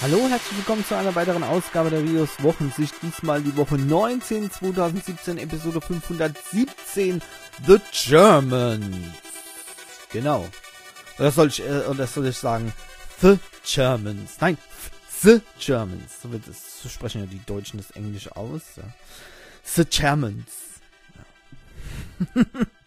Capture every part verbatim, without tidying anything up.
Hallo, herzlich willkommen zu einer weiteren Ausgabe der Rios Wochensicht. Diesmal die Woche neunzehn, zweitausendsiebzehn, Episode fünfhundertsiebzehn, The Germans. Genau. Oder soll ich, äh, oder soll ich sagen, The Germans. Nein, The Germans. So wird es, so sprechen ja die Deutschen das Englisch aus. Ja. The Germans. Ja.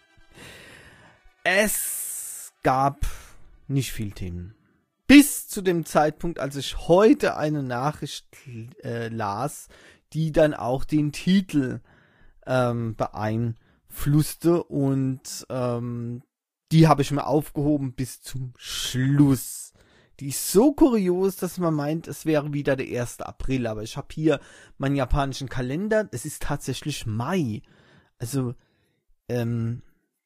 Es gab nicht viel Themen. Bis zu dem Zeitpunkt, als ich heute eine Nachricht äh, las, die dann auch den Titel ähm, beeinflusste, und ähm, die habe ich mir aufgehoben bis zum Schluss. Die ist so kurios, dass man meint, es wäre wieder der erste April, aber ich habe hier meinen japanischen Kalender, es ist tatsächlich Mai. Also, ähm,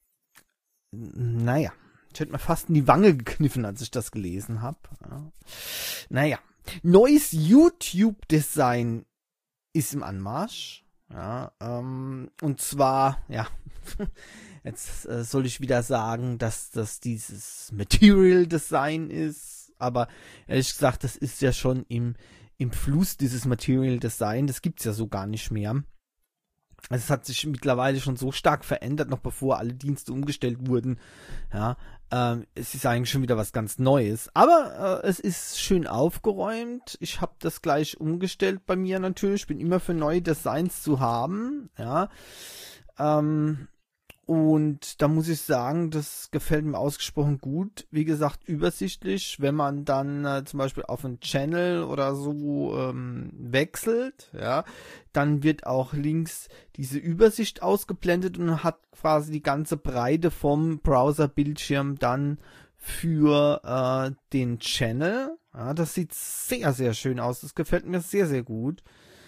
naja. Ich hätte mir fast in die Wange gekniffen, als ich das gelesen habe. Ja. Naja. Neues YouTube-Design ist im Anmarsch. Ja, ähm, und zwar, ja, jetzt äh, soll ich wieder sagen, dass das dieses Material Design ist. Aber ehrlich gesagt, das ist ja schon im, im Fluss, dieses Material Design. Das gibt's ja so gar nicht mehr. Also es hat sich mittlerweile schon so stark verändert, noch bevor alle Dienste umgestellt wurden. Ja, ähm, es ist eigentlich schon wieder was ganz Neues. Aber äh, es ist schön aufgeräumt. Ich habe das gleich umgestellt bei mir natürlich. Ich bin immer für neue Designs zu haben. Ja, ähm, und da muss ich sagen, das gefällt mir ausgesprochen gut. Wie gesagt, übersichtlich, wenn man dann äh, zum Beispiel auf einen Channel oder so ähm, wechselt, ja, dann wird auch links diese Übersicht ausgeblendet und hat quasi die ganze Breite vom Browser-Bildschirm dann für äh, den Channel. Ja, das sieht sehr, sehr schön aus. Das gefällt mir sehr, sehr gut.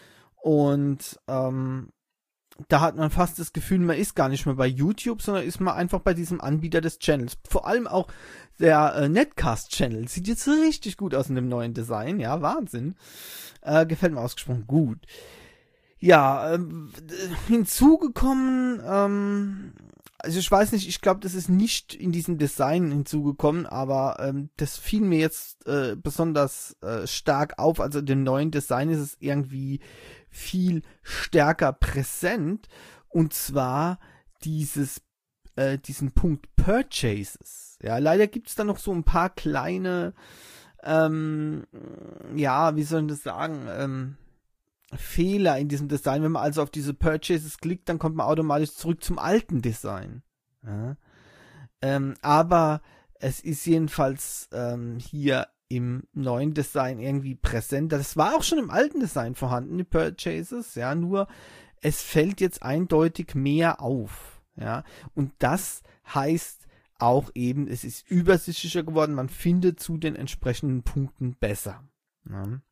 Und ähm, da hat man fast das Gefühl, man ist gar nicht mehr bei YouTube, sondern ist man einfach bei diesem Anbieter des Channels. Vor allem auch der äh, Netcast-Channel sieht jetzt richtig gut aus in dem neuen Design. Ja, Wahnsinn. Äh, gefällt mir ausgesprochen gut. Ja, ähm, hinzugekommen, ähm, also ich weiß nicht, ich glaube, das ist nicht in diesem Design hinzugekommen, aber ähm, das fiel mir jetzt äh, besonders äh, stark auf. Also in dem neuen Design ist es irgendwie viel stärker präsent, und zwar dieses äh, diesen Punkt Purchases. Ja, leider gibt es da noch so ein paar kleine, ähm, ja, wie soll ich das sagen, ähm, Fehler in diesem Design. Wenn man also auf diese Purchases klickt, dann kommt man automatisch zurück zum alten Design. Ja. Ähm, aber es ist jedenfalls ähm, hier im neuen Design irgendwie präsent. Das war auch schon im alten Design vorhanden, die Purchases, ja, nur es fällt jetzt eindeutig mehr auf, ja, und das heißt auch eben, es ist übersichtlicher geworden, man findet zu den entsprechenden Punkten besser. Ja.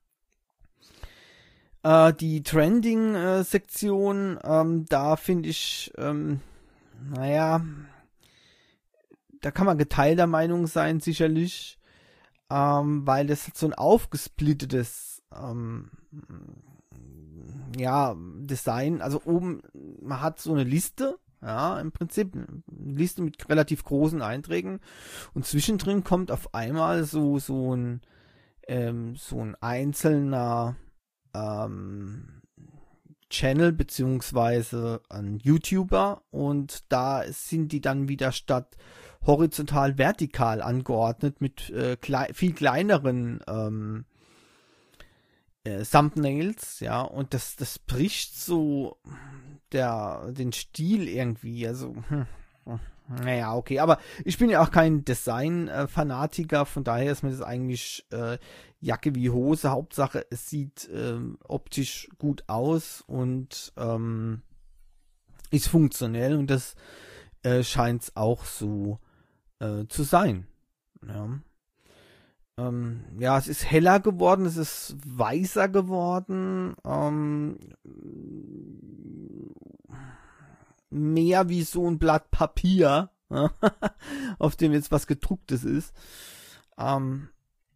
Äh, die Trending-Sektion, ähm, da finde ich, ähm, naja, da kann man geteilter Meinung sein, sicherlich. Ähm, weil das so ein aufgesplittetes ähm, ja, Design, also oben, man hat so eine Liste, ja, im Prinzip eine Liste mit relativ großen Einträgen, und zwischendrin kommt auf einmal so so ein ähm, so ein einzelner ähm, Channel beziehungsweise ein YouTuber, und da sind die dann wieder statt horizontal vertikal angeordnet mit äh, klei- viel kleineren ähm, äh, Thumbnails, ja, und das das bricht so der den Stil irgendwie, also hm, naja, okay, aber ich bin ja auch kein Design-Fanatiker, von daher ist mir das eigentlich äh, Jacke wie Hose. Hauptsache, es sieht ähm, optisch gut aus und ähm, ist funktionell, und das äh, scheint es auch so äh, zu sein. Ja. Ähm, ja, es ist heller geworden, es ist weißer geworden, ähm, mehr wie so ein Blatt Papier, auf dem jetzt was gedrucktes ist. Ähm,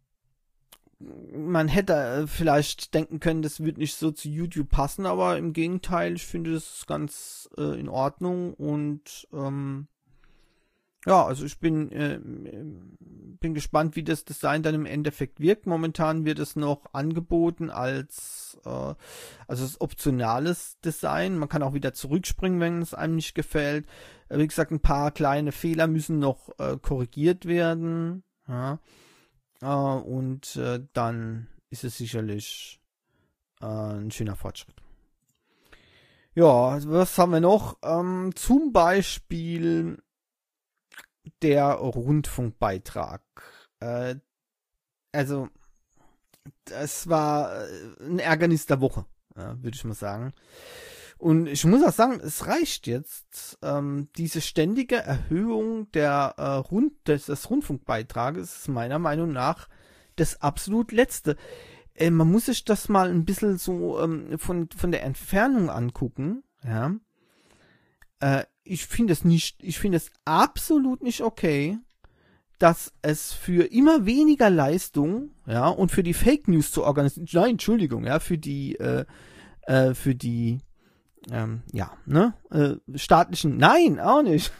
man hätte vielleicht denken können, das wird nicht so zu YouTube passen, aber im Gegenteil, ich finde das ganz äh, in Ordnung, und ähm, Ja, also ich bin, äh, bin gespannt, wie das Design dann im Endeffekt wirkt. Momentan wird es noch angeboten als, äh, also als optionales Design. Man kann auch wieder zurückspringen, wenn es einem nicht gefällt. Äh, wie gesagt, ein paar kleine Fehler müssen noch äh, korrigiert werden. Ja. Äh, und äh, dann ist es sicherlich äh, ein schöner Fortschritt. Ja, was haben wir noch? Ähm, zum Beispiel der Rundfunkbeitrag. Äh, also, das war ein Ärgernis der Woche, ja, würde ich mal sagen. Und ich muss auch sagen, es reicht jetzt. Ähm, diese ständige Erhöhung der, äh, Rund des, des Rundfunkbeitrages ist meiner Meinung nach das absolut Letzte. Äh, man muss sich das mal ein bisschen so ähm, von, von der Entfernung angucken, ja. Äh, ich finde es nicht, ich finde es absolut nicht okay, dass es für immer weniger Leistung, ja, und für die Fake News zu organisieren, nein, Entschuldigung, ja, für die, äh, äh, für die, ähm, ja, ne, äh, staatlichen, nein, auch nicht.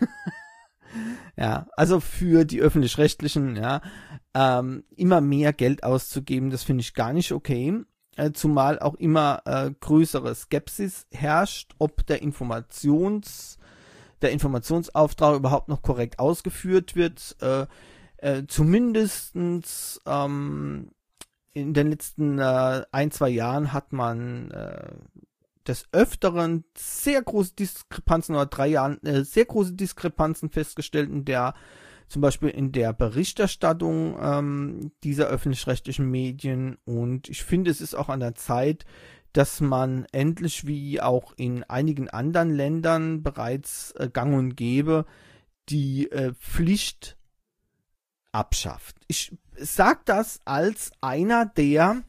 Ja, also für die öffentlich-rechtlichen, ja, ähm, immer mehr Geld auszugeben, das finde ich gar nicht okay. Äh, zumal auch immer äh, größere Skepsis herrscht, ob der Informations, der Informationsauftrag überhaupt noch korrekt ausgeführt wird. Äh, äh, zumindestens ähm, in den letzten äh, ein, zwei Jahren hat man äh, des Öfteren sehr große Diskrepanzen oder drei Jahren äh, sehr große Diskrepanzen festgestellt, in der zum Beispiel in der Berichterstattung ähm, dieser öffentlich-rechtlichen Medien, und ich finde, es ist auch an der Zeit, dass man endlich, wie auch in einigen anderen Ländern bereits äh, gang und gäbe, die äh, Pflicht abschafft. Ich sage das als einer, der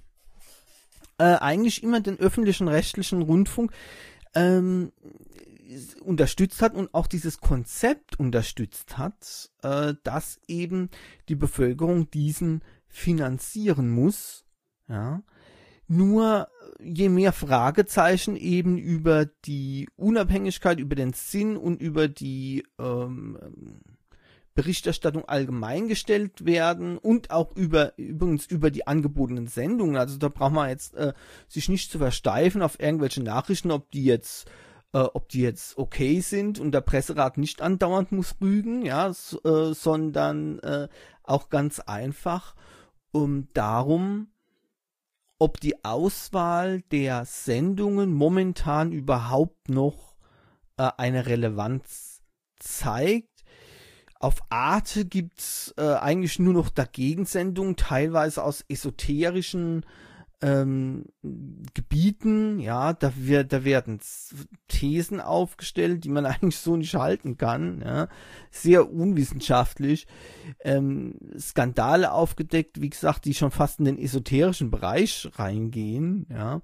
äh, eigentlich immer den öffentlichen rechtlichen Rundfunk ähm, unterstützt hat und auch dieses Konzept unterstützt hat, äh, dass eben die Bevölkerung diesen finanzieren muss. Ja. Nur je mehr Fragezeichen eben über die Unabhängigkeit, über den Sinn und über die ähm, Berichterstattung allgemein gestellt werden und auch über übrigens über die angebotenen Sendungen. Also da braucht man jetzt äh, sich nicht zu versteifen auf irgendwelche Nachrichten, ob die jetzt äh, ob die jetzt okay sind und der Presserat nicht andauernd muss rügen, ja, so, äh, sondern äh, auch ganz einfach um darum, ob die Auswahl der Sendungen momentan überhaupt noch äh, eine Relevanz zeigt. Auf Arte gibt's äh, eigentlich nur noch Dagegensendungen, teilweise aus esoterischen ähm, Gebieten. Ja, da, wird, da werden Thesen aufgestellt, die man eigentlich so nicht halten kann. Ja. Sehr unwissenschaftlich. Ähm, Skandale aufgedeckt, wie gesagt, die schon fast in den esoterischen Bereich reingehen. Ja.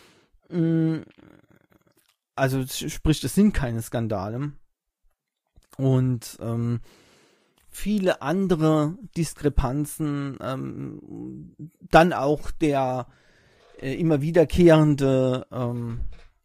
Also sprich, das sind keine Skandale. Und ähm, viele andere Diskrepanzen, ähm, dann auch der äh, immer wiederkehrende ähm,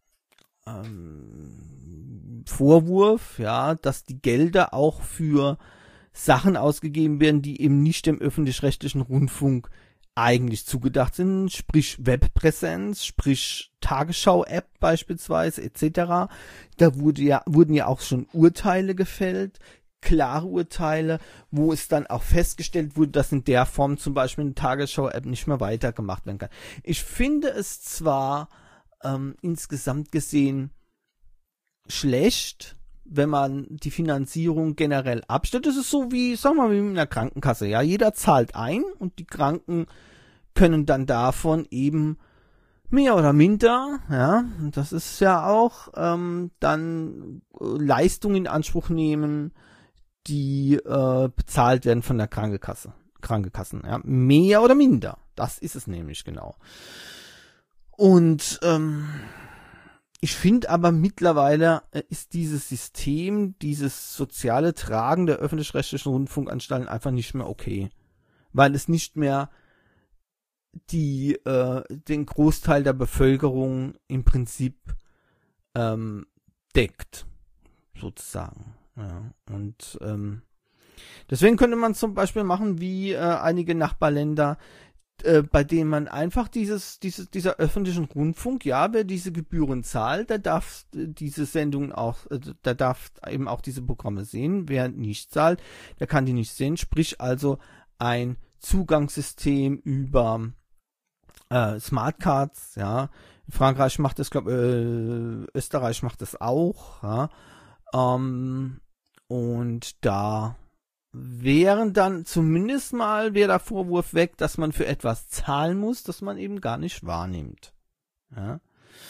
ähm, Vorwurf, ja, dass die Gelder auch für Sachen ausgegeben werden, die eben nicht dem öffentlich-rechtlichen Rundfunk eigentlich zugedacht sind, sprich Webpräsenz, sprich Tagesschau-App beispielsweise et cetera. Da wurde ja, wurden ja auch schon Urteile gefällt, klare Urteile, wo es dann auch festgestellt wurde, dass in der Form zum Beispiel eine Tagesschau-App nicht mehr weitergemacht werden kann. Ich finde es zwar ähm, insgesamt gesehen schlecht, wenn man die Finanzierung generell abstellt. Das ist so wie, sagen wir mal, wie mit einer Krankenkasse. Ja, jeder zahlt ein und die Kranken können dann davon eben mehr oder minder, ja, das ist ja auch, ähm, dann Leistungen in Anspruch nehmen, die äh, bezahlt werden von der Krankenkasse, Krankenkassen, ja, mehr oder minder. Das ist es nämlich genau. Und ähm, ich finde aber mittlerweile ist dieses System, dieses soziale Tragen der öffentlich-rechtlichen Rundfunkanstalten einfach nicht mehr okay, weil es nicht mehr die äh, den Großteil der Bevölkerung im Prinzip ähm, deckt, sozusagen. Ja. Und ähm, Deswegen könnte man zum Beispiel machen wie äh, einige Nachbarländer, äh, bei denen man einfach dieses, dieses, dieser öffentlichen Rundfunk, ja, wer diese Gebühren zahlt, der darf diese Sendungen auch, äh, der darf eben auch diese Programme sehen. Wer nicht zahlt, der kann die nicht sehen. Sprich also ein Zugangssystem über äh, Smartcards, ja. Frankreich macht das, glaube äh, Österreich macht das auch, ja. Ähm, und da wären dann zumindest mal, wäre der Vorwurf weg, dass man für etwas zahlen muss, das man eben gar nicht wahrnimmt. Ja,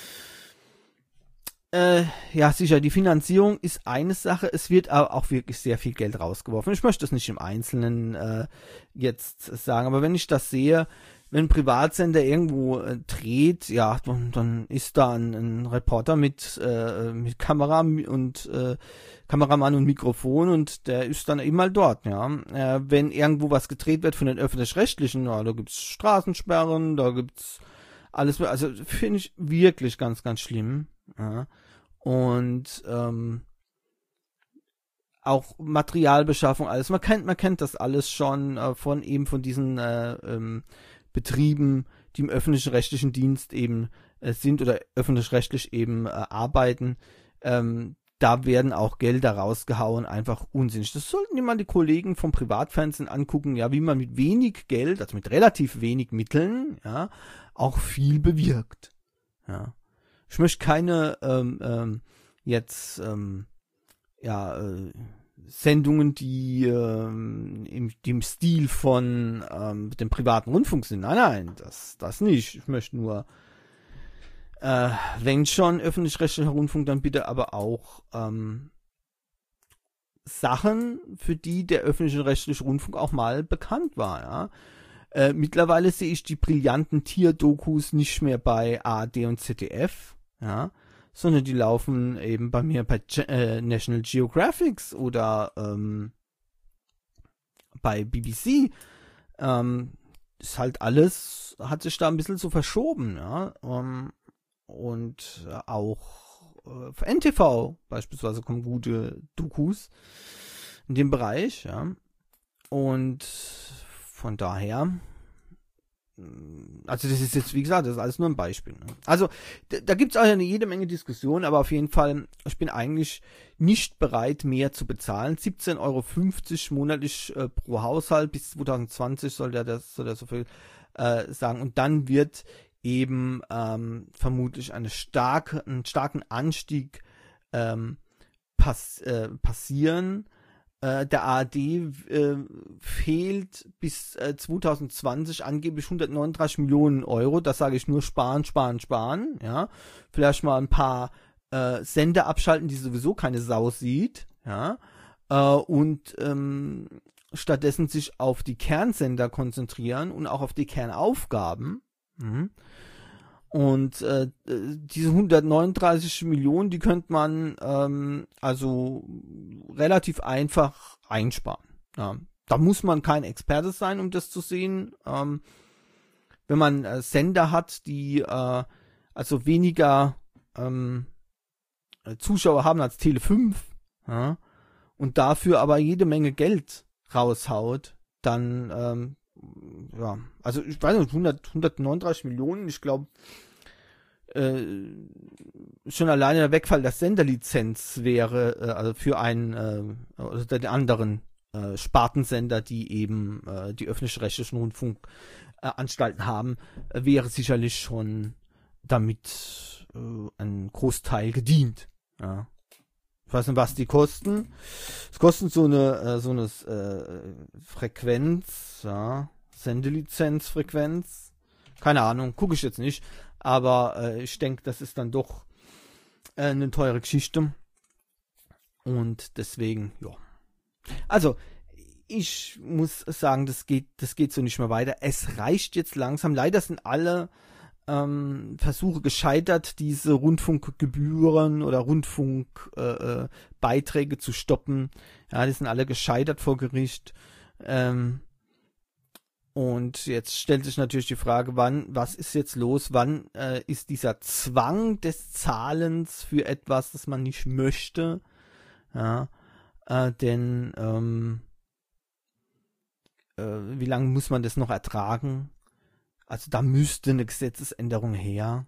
äh, ja sicher, die Finanzierung ist eine Sache, es wird aber auch wirklich sehr viel Geld rausgeworfen. Ich möchte das nicht im Einzelnen äh, jetzt sagen, aber wenn ich das sehe, wenn ein Privatsender irgendwo äh, dreht, ja, dann, dann ist da ein, ein Reporter mit, äh, mit Kamera und äh, Kameramann und Mikrofon und der ist dann eben mal dort, ja. Äh, wenn irgendwo was gedreht wird von den Öffentlich-Rechtlichen, ja, da gibt's Straßensperren, da gibt's alles, also finde ich wirklich ganz, ganz schlimm, ja. Und ähm, auch Materialbeschaffung, alles, man kennt, man kennt das alles schon äh, von eben von diesen äh, ähm, Betrieben, die im öffentlich-rechtlichen Dienst eben äh, sind oder öffentlich-rechtlich eben äh, arbeiten, ähm, da werden auch Gelder rausgehauen, einfach unsinnig. Das sollten die mal die Kollegen vom Privatfernsehen angucken, ja, wie man mit wenig Geld, also mit relativ wenig Mitteln, ja, auch viel bewirkt. Ja. Ich möchte keine ähm, ähm, jetzt ähm, ja äh, Sendungen, die ähm, im, die im Stil von ähm, dem privaten Rundfunk sind. Nein, nein, das, das nicht. Ich möchte nur, äh, wenn schon öffentlich-rechtlicher Rundfunk, dann bitte aber auch ähm, Sachen, für die der öffentlich-rechtliche Rundfunk auch mal bekannt war. Ja? Äh, mittlerweile sehe ich die brillanten Tierdokus nicht mehr bei A R D und Z D F, ja, sondern die laufen eben bei mir bei Ge- äh, National Geographic oder ähm, bei B B C. Ähm, ist halt alles, hat sich da ein bisschen so verschoben, ja. Ähm, und auch äh, für N T V beispielsweise kommen gute Dokus in dem Bereich, ja. Und von daher, also das ist jetzt, wie gesagt, das ist alles nur ein Beispiel. Ne? Also da, da gibt es auch eine jede Menge Diskussionen, aber auf jeden Fall, ich bin eigentlich nicht bereit, mehr zu bezahlen. siebzehn Euro fünfzig monatlich äh, pro Haushalt, bis zwanzig zwanzig soll der das, soll der so viel äh, sagen. Und dann wird eben ähm, vermutlich eine starke, einen starken Anstieg ähm, pass, äh, passieren. Äh, der A R D äh, fehlt bis äh, zwanzig zwanzig angeblich hundertneununddreißig Millionen Euro. Das sage ich nur sparen, sparen, sparen. Ja, vielleicht mal ein paar äh, Sender abschalten, die sowieso keine Sau sieht. Ja, äh, und ähm, stattdessen sich auf die Kernsender konzentrieren und auch auf die Kernaufgaben. Mhm. Und äh, diese hundertneununddreißig Millionen, die könnte man ähm, also relativ einfach einsparen. Ja, da muss man kein Experte sein, um das zu sehen. Ähm, wenn man äh, Sender hat, die äh, also weniger ähm, Zuschauer haben als Tele fünf, ja, und dafür aber jede Menge Geld raushaut, dann ähm, ja, also ich weiß nicht, hundert, hundertneununddreißig Millionen, ich glaube, äh, schon alleine der Wegfall der Senderlizenz wäre, äh, also für einen, äh, oder den anderen äh, Spartensender, die eben äh, die öffentlich-rechtlichen Rundfunkanstalten haben, äh, wäre sicherlich schon damit äh, ein Großteil gedient. Ja. Ich weiß nicht, was die kosten. Es kostet so eine, äh, so eine äh, Frequenz, ja, Sendelizenzfrequenz. Keine Ahnung, gucke ich jetzt nicht. Aber äh, ich denke, das ist dann doch äh, eine teure Geschichte. Und deswegen, ja. Also, ich muss sagen, das geht, das geht so nicht mehr weiter. Es reicht jetzt langsam. Leider sind alle Ähm, Versuche gescheitert, diese Rundfunkgebühren oder Rundfunkbeiträge äh, zu stoppen. Ja, die sind alle gescheitert vor Gericht. Ähm, und jetzt stellt sich natürlich die Frage, wann, was ist jetzt los? Wann äh, ist dieser Zwang des Zahlens für etwas, das man nicht möchte? Ja, äh, denn ähm, äh, wie lange muss man das noch ertragen? Also da müsste eine Gesetzesänderung her.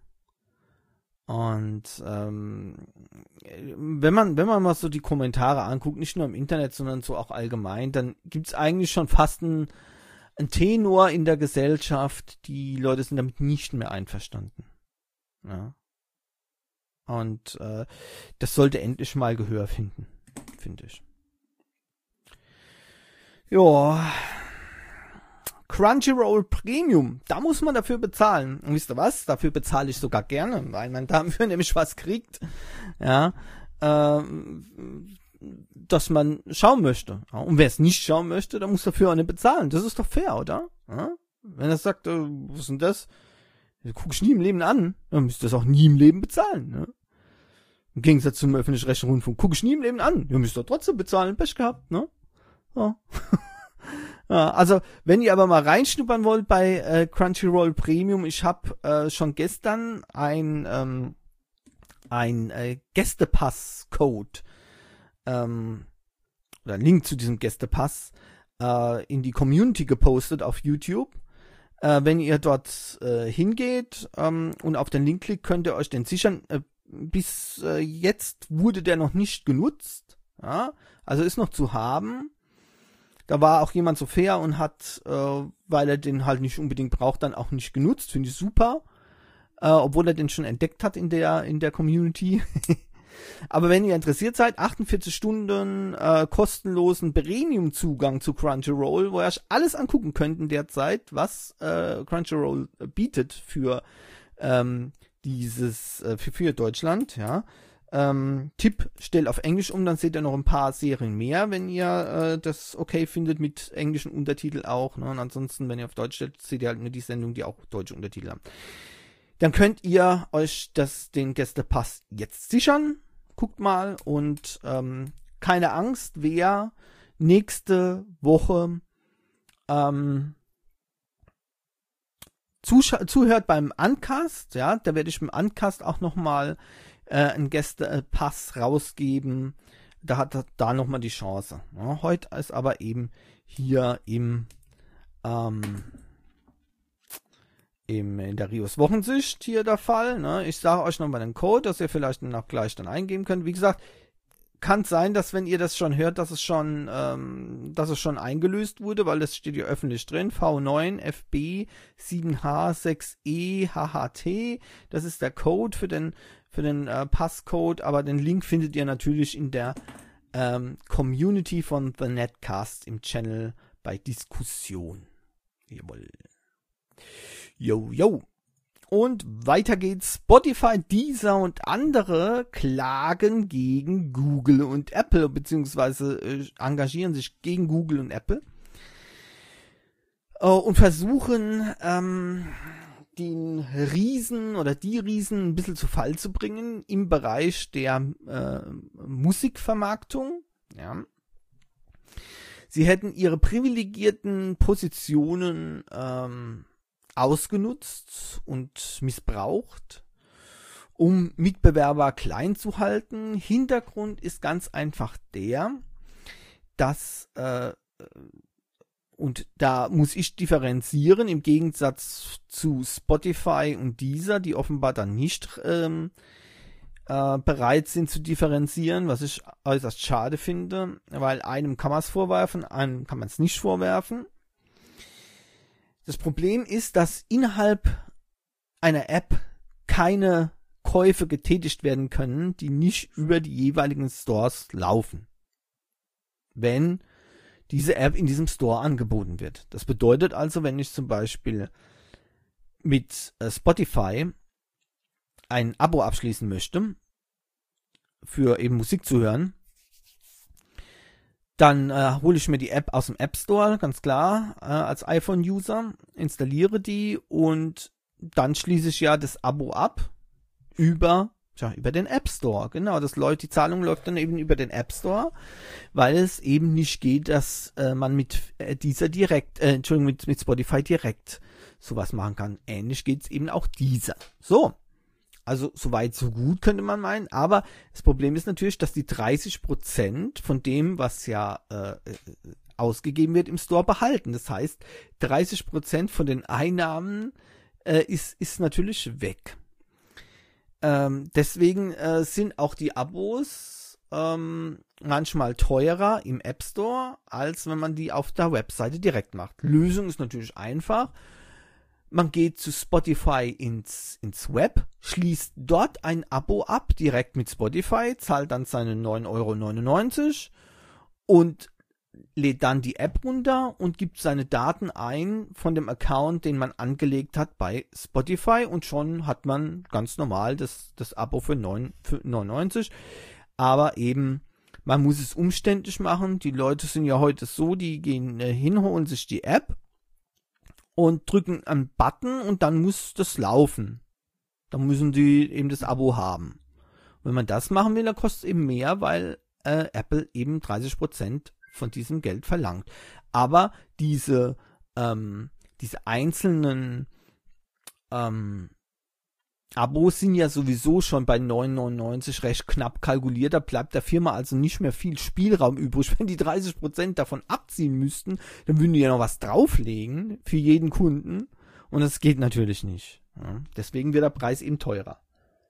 Und ähm, wenn man wenn man mal so die Kommentare anguckt, nicht nur im Internet, sondern so auch allgemein, dann gibt es eigentlich schon fast einen, einen Tenor in der Gesellschaft, die Leute sind damit nicht mehr einverstanden. Ja. Und äh, das sollte endlich mal Gehör finden, finde ich. Ja. Crunchyroll Premium, da muss man dafür bezahlen. Und wisst ihr was? Dafür bezahle ich sogar gerne, weil man dafür nämlich was kriegt, ja, äh, dass man schauen möchte. Ja, und wer es nicht schauen möchte, der muss dafür auch nicht bezahlen. Das ist doch fair, oder? Ja? Wenn er sagt, äh, was ist denn das? Das guck ich nie im Leben an, dann müsst ihr das auch nie im Leben bezahlen. Ne? Im Gegensatz zum öffentlich-rechtlichen Rundfunk, guck ich nie im Leben an. Ihr müsst doch trotzdem bezahlen, Pech gehabt, ne? Ja. Ja, also, wenn ihr aber mal reinschnuppern wollt bei äh, Crunchyroll Premium, ich habe äh, schon gestern ein ähm, ein äh, Gästepass-Code ähm, oder Link zu diesem Gästepass äh, in die Community gepostet auf YouTube. Äh, wenn ihr dort äh, hingeht ähm, und auf den Link klickt, könnt ihr euch den sichern. Äh, bis äh, jetzt wurde der noch nicht genutzt. Ja? Also ist noch zu haben. Da war auch jemand so fair und hat, äh, weil er den halt nicht unbedingt braucht, dann auch nicht genutzt. Finde ich super. Äh, obwohl er den schon entdeckt hat in der in der Community. Aber wenn ihr interessiert seid, achtundvierzig Stunden äh, kostenlosen Premium-Zugang zu Crunchyroll, wo ihr euch alles angucken könnt in der Zeit, was äh, Crunchyroll bietet für ähm, dieses äh, für, für Deutschland, ja. Ähm, Tipp, stellt auf Englisch um, dann seht ihr noch ein paar Serien mehr, wenn ihr äh, das okay findet mit englischen Untertitel auch. Ne? Und ansonsten, wenn ihr auf Deutsch stellt, seht ihr halt nur die Sendung, die auch deutsche Untertitel haben. Dann könnt ihr euch das, den Gästepass jetzt sichern. Guckt mal und ähm, keine Angst, wer nächste Woche ähm, zuhört beim Uncast, ja, da werde ich im Uncast auch nochmal äh, einen Gästepass rausgeben. Da hat er da nochmal die Chance. Ja, heute ist aber eben hier im, ähm, im in der Rios Wochensicht hier der Fall. Ne? Ich sage euch nochmal den Code, dass ihr vielleicht noch gleich dann eingeben könnt. Wie gesagt, kann sein, dass wenn ihr das schon hört, dass es schon, ähm, dass es schon eingelöst wurde, weil das steht hier öffentlich drin. V neun F B sieben H sechs E H H T. Das ist der Code für den für den äh, Passcode, aber den Link findet ihr natürlich in der ähm, Community von The Netcast im Channel bei Diskussion. Jawohl. Yo, yo. Und weiter geht's. Spotify, Deezer und andere klagen gegen Google und Apple, beziehungsweise äh, engagieren sich gegen Google und Apple äh, und versuchen, ähm, den Riesen oder die Riesen ein bisschen zu Fall zu bringen im Bereich der äh, Musikvermarktung. Ja. Sie hätten ihre privilegierten Positionen ähm, ausgenutzt und missbraucht, um Mitbewerber klein zu halten. Hintergrund ist ganz einfach der, dass, äh, und da muss ich differenzieren, im Gegensatz zu Spotify und Deezer, die offenbar dann nicht ähm, äh, bereit sind zu differenzieren, was ich äußerst schade finde, weil einem kann man es vorwerfen, einem kann man es nicht vorwerfen. Das Problem ist, dass innerhalb einer App keine Käufe getätigt werden können, die nicht über die jeweiligen Stores laufen, wenn diese App in diesem Store angeboten wird. Das bedeutet also, wenn ich zum Beispiel mit äh, Spotify ein Abo abschließen möchte, für eben Musik zu hören, dann äh, hole ich mir die App aus dem App Store, ganz klar, äh, als iPhone-User, installiere die und dann schließe ich ja das Abo ab über, tja, über den App Store. Genau, das läuft, die Zahlung läuft dann eben über den App Store, weil es eben nicht geht, dass äh, man mit äh, dieser direkt, äh, Entschuldigung, mit, mit Spotify direkt sowas machen kann. Ähnlich geht es eben auch dieser. So. Also soweit so gut, könnte man meinen. Aber das Problem ist natürlich, dass die dreißig Prozent von dem, was ja äh, ausgegeben wird im Store, behalten. Das heißt, dreißig Prozent von den Einnahmen äh, ist, ist natürlich weg. Ähm, deswegen äh, sind auch die Abos ähm, manchmal teurer im App Store, als wenn man die auf der Webseite direkt macht. Lösung ist natürlich einfach. Man geht zu Spotify ins, ins Web, schließt dort ein Abo ab, direkt mit Spotify, zahlt dann seine neun Euro neunundneunzig und lädt dann die App runter und gibt seine Daten ein von dem Account, den man angelegt hat bei Spotify, und schon hat man ganz normal das, das Abo für neun neunundneunzig. Aber eben, man muss es umständlich machen. Die Leute sind ja heute so, die gehen äh, hin, holen sich die App und drücken einen Button und dann muss das laufen. Dann müssen die eben das Abo haben. Und wenn man das machen will, dann kostet es eben mehr, weil äh, Apple eben dreißig Prozent von diesem Geld verlangt. Aber diese, ähm, diese einzelnen ähm, Abos sind ja sowieso schon bei neun neunundneunzig recht knapp kalkuliert. Da bleibt der Firma also nicht mehr viel Spielraum übrig. Wenn die dreißig Prozent davon abziehen müssten, dann würden die ja noch was drauflegen für jeden Kunden. Und das geht natürlich nicht. Ja, deswegen wird der Preis eben teurer.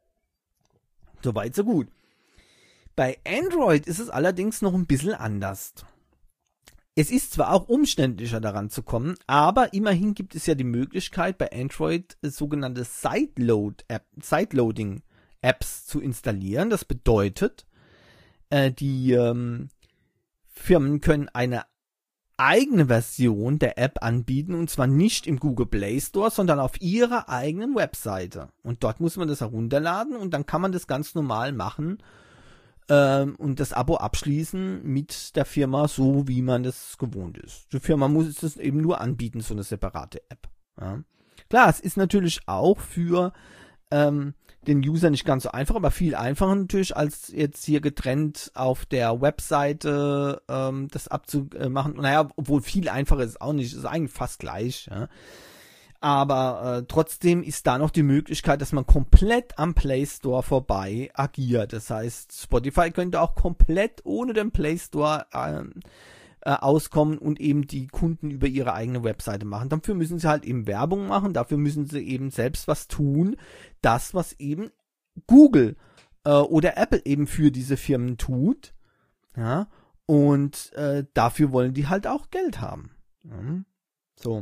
Soweit, so gut. Bei Android ist es allerdings noch ein bisschen anders. Es ist zwar auch umständlicher daran zu kommen, aber immerhin gibt es ja die Möglichkeit, bei Android sogenannte Sideload-App, Sideloading-Apps zu installieren. Das bedeutet, äh, die ähm, Firmen können eine eigene Version der App anbieten, und zwar nicht im Google Play Store, sondern auf ihrer eigenen Webseite. Und dort muss man das herunterladen und dann kann man das ganz normal machen und das Abo abschließen mit der Firma, so wie man das gewohnt ist. Die Firma muss es eben nur anbieten, so eine separate App. Ja. Klar, es ist natürlich auch für ähm, den User nicht ganz so einfach, aber viel einfacher natürlich, als jetzt hier getrennt auf der Webseite ähm, das abzumachen. Naja, obwohl viel einfacher ist es auch nicht, ist eigentlich fast gleich. Ja. Aber äh, trotzdem ist da noch die Möglichkeit, dass man komplett am Play Store vorbei agiert. Das heißt, Spotify könnte auch komplett ohne den Play Store äh, äh, auskommen und eben die Kunden über ihre eigene Webseite machen. Dafür müssen sie halt eben Werbung machen, dafür müssen sie eben selbst was tun. Das, was eben Google äh, oder Apple eben für diese Firmen tut. Ja, und äh, dafür wollen die halt auch Geld haben. Ja, so.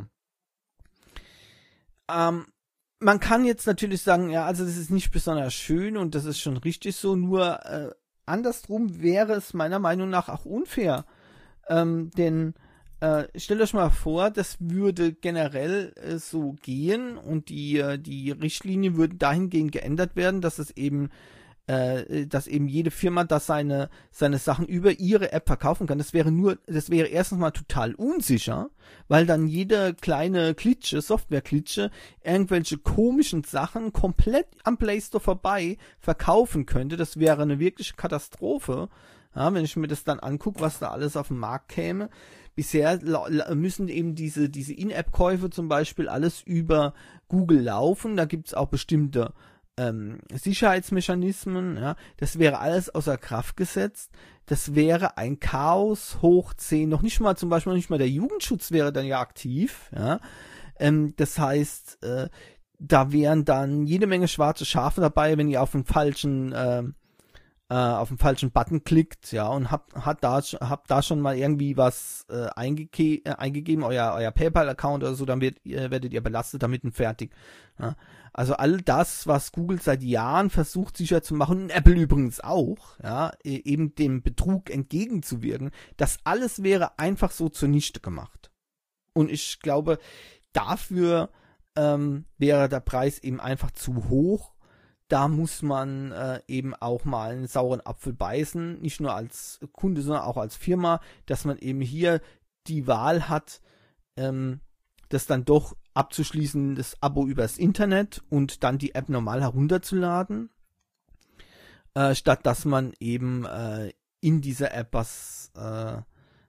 Ähm, man kann jetzt natürlich sagen, ja, also das ist nicht besonders schön und das ist schon richtig so, nur äh, andersrum wäre es meiner Meinung nach auch unfair. Ähm, denn äh, stellt euch mal vor, das würde generell äh, so gehen und die, äh, die Richtlinien würden dahingehend geändert werden, dass es eben äh, dass eben jede Firma da seine seine Sachen über ihre App verkaufen kann. Das wäre nur, das wäre erstens mal total unsicher, weil dann jede kleine Klitsche, Software-Klitsche, irgendwelche komischen Sachen komplett am Play Store vorbei verkaufen könnte. Das wäre eine wirkliche Katastrophe. Ja, wenn ich mir das dann angucke, was da alles auf den Markt käme. Bisher müssen eben diese diese In-App-Käufe zum Beispiel alles über Google laufen. Da gibt's auch bestimmte Ähm, Sicherheitsmechanismen, ja, das wäre alles außer Kraft gesetzt. Das wäre ein Chaos hoch zehn. Noch nicht mal, zum Beispiel noch nicht mal der Jugendschutz wäre dann ja aktiv, ja. Ähm, das heißt, äh, da wären dann jede Menge schwarze Schafe dabei, wenn ihr auf den falschen äh, äh, auf den falschen Button klickt, ja, und habt hat da habt da schon mal irgendwie was äh, eingege äh, eingegeben, euer euer PayPal-Account oder so, dann wird, äh, werdet ihr belastet, damit und fertig. Ja. Also all das, was Google seit Jahren versucht sicher zu machen, und Apple übrigens auch, ja, eben dem Betrug entgegenzuwirken, das alles wäre einfach so zunichte gemacht. Und ich glaube, dafür ähm, wäre der Preis eben einfach zu hoch. Da muss man äh, eben auch mal einen sauren Apfel beißen, nicht nur als Kunde, sondern auch als Firma, dass man eben hier die Wahl hat, ähm, das dann doch abzuschließen, das Abo übers Internet und dann die App normal herunterzuladen, äh, statt dass man eben äh, in dieser App was äh,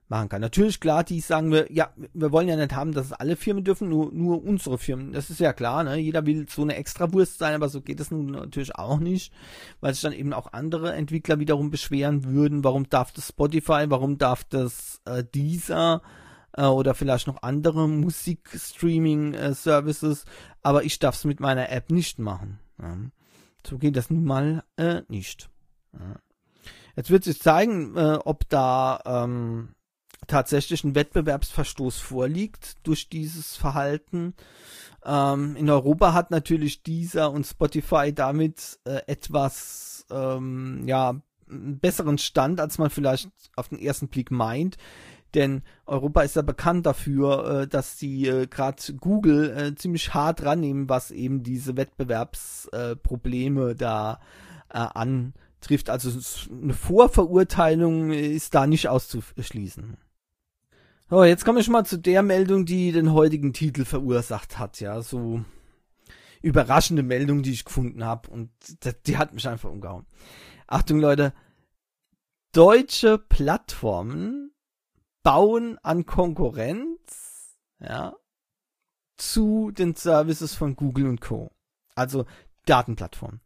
machen kann. Natürlich, klar, die sagen wir, ja, wir wollen ja nicht haben, dass es alle Firmen dürfen, nur, nur unsere Firmen. Das ist ja klar, ne? Jeder will so eine Extrawurst sein, aber so geht es nun natürlich auch nicht, weil sich dann eben auch andere Entwickler wiederum beschweren würden, warum darf das Spotify, warum darf das äh, Deezer äh, oder vielleicht noch andere Musikstreaming-Services, aber ich darf es mit meiner App nicht machen. Ja? So geht das nun mal äh, nicht. Ja. Jetzt wird sich zeigen, äh, ob da ähm, tatsächlich ein Wettbewerbsverstoß vorliegt durch dieses Verhalten. Ähm, in Europa hat natürlich Deezer und Spotify damit äh, etwas ähm, ja, einen besseren Stand, als man vielleicht auf den ersten Blick meint. Denn Europa ist ja bekannt dafür, äh, dass sie äh, gerade Google äh, ziemlich hart rannehmen, was eben diese Wettbewerbsprobleme äh, da äh, antrifft. Also eine Vorverurteilung ist da nicht auszuschließen. So, jetzt komme ich mal zu der Meldung, die den heutigen Titel verursacht hat. Ja, so überraschende Meldung, die ich gefunden habe, und die hat mich einfach umgehauen. Achtung, Leute, deutsche Plattformen bauen an Konkurrenz, ja, zu den Services von Google und Co. Also Datenplattformen.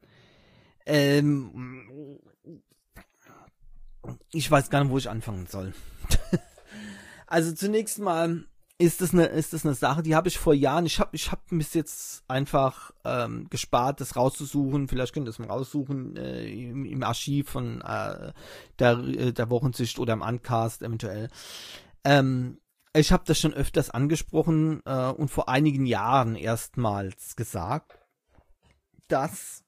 Ähm, ich weiß gar nicht, wo ich anfangen soll. Also zunächst mal ist das eine ist das eine Sache, die habe ich vor Jahren, ich habe ich habe bis jetzt einfach ähm, gespart, das rauszusuchen. Vielleicht könnt ihr das mal raussuchen äh, im, im Archiv von äh, der der Wochensicht oder im Uncast eventuell. Ähm, ich habe das schon öfters angesprochen äh, und vor einigen Jahren erstmals gesagt, dass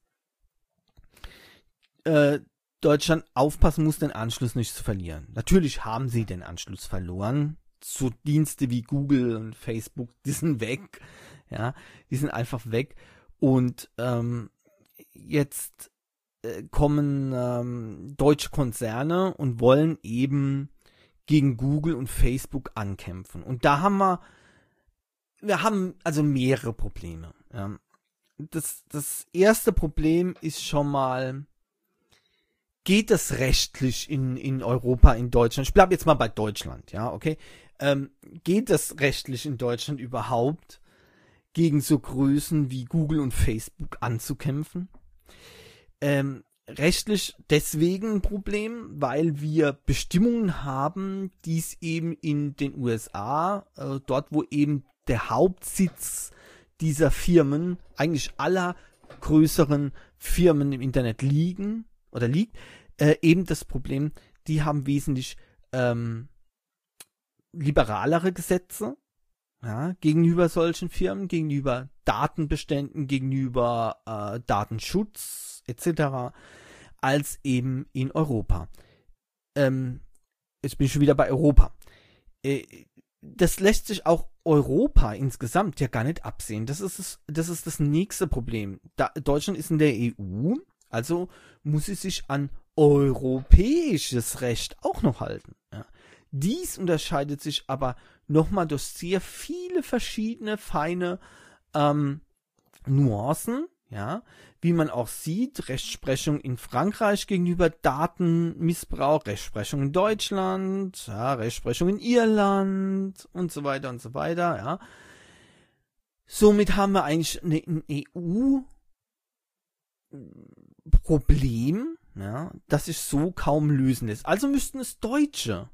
äh, Deutschland aufpassen muss, den Anschluss nicht zu verlieren. Natürlich haben sie den Anschluss verloren. So Dienste wie Google und Facebook, die sind weg. Ja, die sind einfach weg. Und ähm, jetzt äh, kommen ähm, deutsche Konzerne und wollen eben gegen Google und Facebook ankämpfen. Und da haben wir, wir haben also mehrere Probleme. Ja. Das, das erste Problem ist schon mal, geht es rechtlich in, in Europa, in Deutschland? Ich bleibe jetzt mal bei Deutschland, ja, okay? Ähm, geht es rechtlich in Deutschland überhaupt, gegen so Größen wie Google und Facebook anzukämpfen? Ähm, rechtlich deswegen ein Problem, weil wir Bestimmungen haben, die es eben in den U S A, äh, dort wo eben der Hauptsitz dieser Firmen, eigentlich aller größeren Firmen im Internet liegen, oder liegt, äh, eben das Problem, die haben wesentlich ähm, liberalere Gesetze, ja, gegenüber solchen Firmen, gegenüber Datenbeständen, gegenüber äh, Datenschutz et cetera, als eben in Europa. Ähm, jetzt bin ich schon wieder bei Europa. Äh, das lässt sich auch Europa insgesamt ja gar nicht absehen. Das ist das, das, ist das nächste Problem. Da, Deutschland ist in der E U, also muss sie sich an europäisches Recht auch noch halten. Ja. Dies unterscheidet sich aber nochmal durch sehr viele verschiedene feine ähm, Nuancen, ja, wie man auch sieht, Rechtsprechung in Frankreich gegenüber Datenmissbrauch, Rechtsprechung in Deutschland, ja, Rechtsprechung in Irland und so weiter und so weiter, ja. Somit haben wir eigentlich eine, ein E U-Problem, ja, das sich so kaum lösen lässt. Also müssten es deutsche